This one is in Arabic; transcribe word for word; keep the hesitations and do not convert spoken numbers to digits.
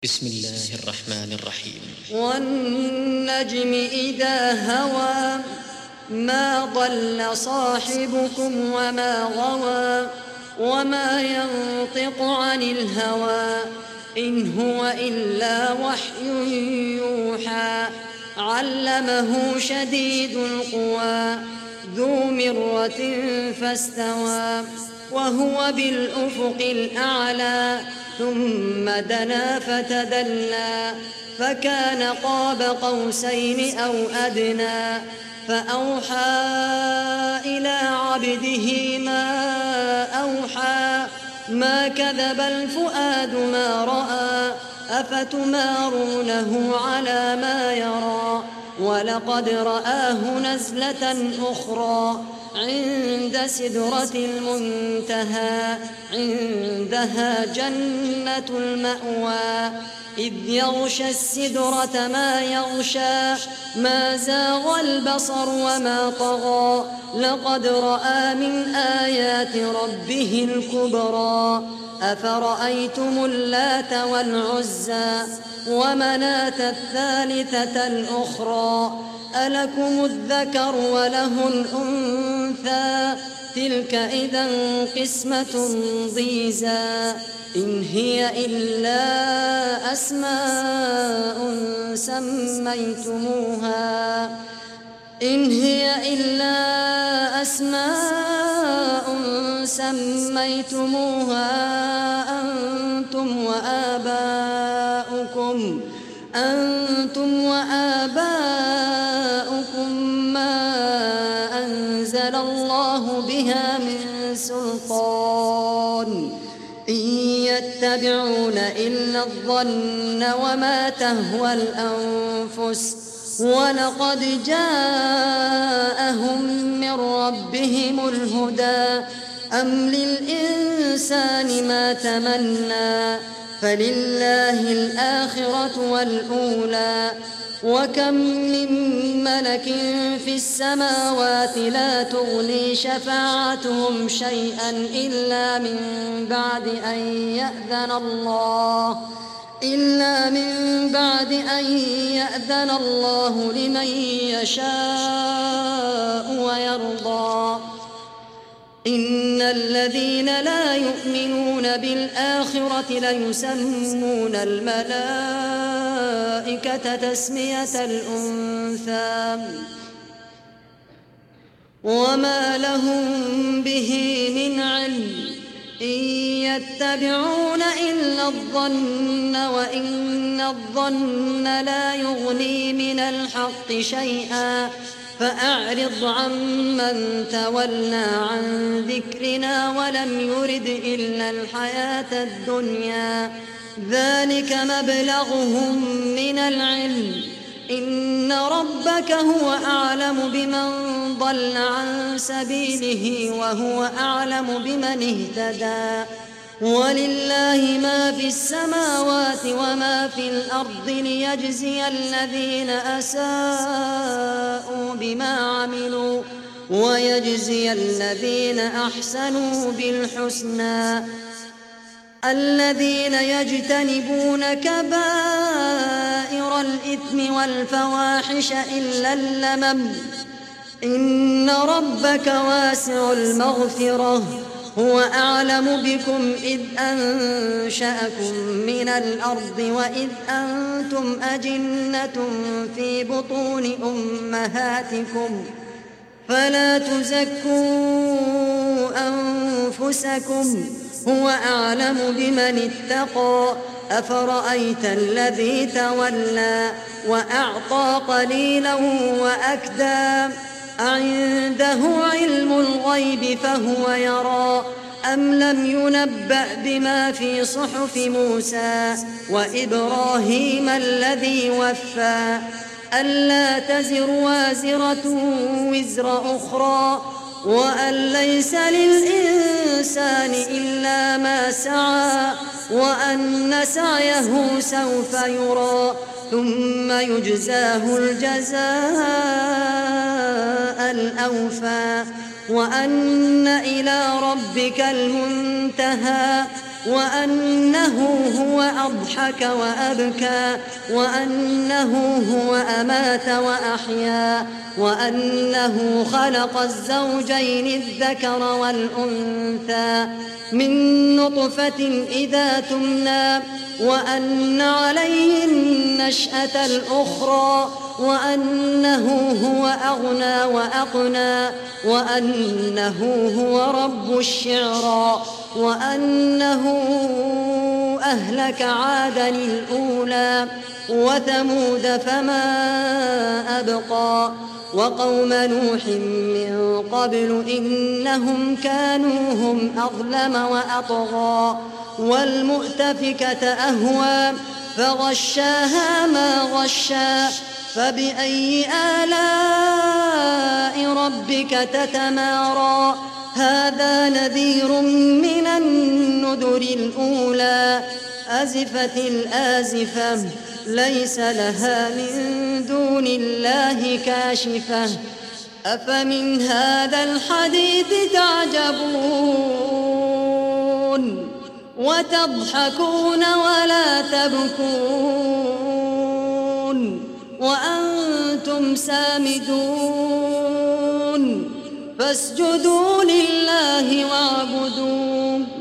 بسم الله الرحمن الرحيم. والنجم إذا هوى ما ضل صاحبكم وما غوى وما ينطق عن الهوى إن هو إلا وحي يوحى علمه شديد القوى ذو مرة فاستوى وهو بالأفق الأعلى ثم دنا فتدلى فكان قاب قوسين أو أدنى فأوحى إلى عبده ما أوحى ما كذب الفؤاد ما رأى أفتمارونه على ما يرى ولقد رآه نزلة أخرى عند سدرة المنتهى عندها جنة المأوى إذ يغشى السدرة ما يغشى ما زاغ البصر وما طغى لقد رأى من آيات ربه الكبرى أفرأيتم اللات والعزى ومناة الثالثة الأخرى ألكم الذكر وله الأنثى تلك إذا قسمة ضيزى إن هي إلا أسماء سميتموها إن هي إلا أسماء سميتموها أنتم وآباؤكم أنتم وآباؤكم ما أنزل الله بها من سلطان إن يتبعون إلا الظن وما تهوى الأنفس ولقد جاءهم من ربهم الهدى أم للإنسان ما تمنى فلله الآخرة والأولى وكم من ملك في السماوات لا تغني شفاعتهم شيئا إلا من بعد أن يأذن الله إلا من بعد أن يأذن الله لمن يشاء ويرضى إن الذين لا يؤمنون بالآخرة ليسمون الملائكة تسمية الأنثى وما لهم به من علم إن يتبعون إلا الظن وإن الظن لا يغني من الحق شيئا فأعرض عمن تولى عن ذكرنا ولم يرد إلا الحياة الدنيا ذلك مبلغهم من العلم إن ربك هو أعلم بمن ضل عن سبيله وهو أعلم بمن اهتدى ولله ما في السماوات وما في الأرض ليجزي الذين أساءوا بما عملوا ويجزي الذين أحسنوا بالحسنى الذين يجتنبون كبائر الإثم والفواحش إلا اللمم إن ربك واسع المغفرة هو أعلم بكم إذ أنشأكم من الأرض وإذ أنتم أجنة في بطون أمهاتكم فلا تزكوا أنفسكم هو أعلم بمن اتقى أفرأيت الذي تولى وأعطى قليلا وأكدى أعنده علم الغيب فهو يرى أم لم ينبأ بما في صحف موسى وإبراهيم الذي وفى ألا تزر وازرة وزر أخرى وأن ليس للإنسان إلا ما سعى وأن سعيه سوف يرى ثم يجزاه الجزاء الأوفى وأن إلى ربك المنتهى وأنه هو أضحك وأبكى وأنه هو أمات وأحيا وأنه خلق الزوجين الذكر والأنثى من نطفة إذا تمنى وأن عليه النشأة الأخرى وأنه هو أغنى وأقنى وأنه هو رب الشعرى وأنه أهلك عادا الأولى وثمود فما أبقى وقوم نوح من قبل إنهم كانوا هم أظلم وأطغى والمؤتفكة أهوى فغشاها ما غشا فبأي آلاء ربك تتمارى هذا نذير من النذر الأولى أزفت الآزفة ليس لها من دون الله كاشفة أفمن هذا الحديث تعجبون وتضحكون ولا تبكون وأنتم سامدون فاسجدوا لله واعبدوا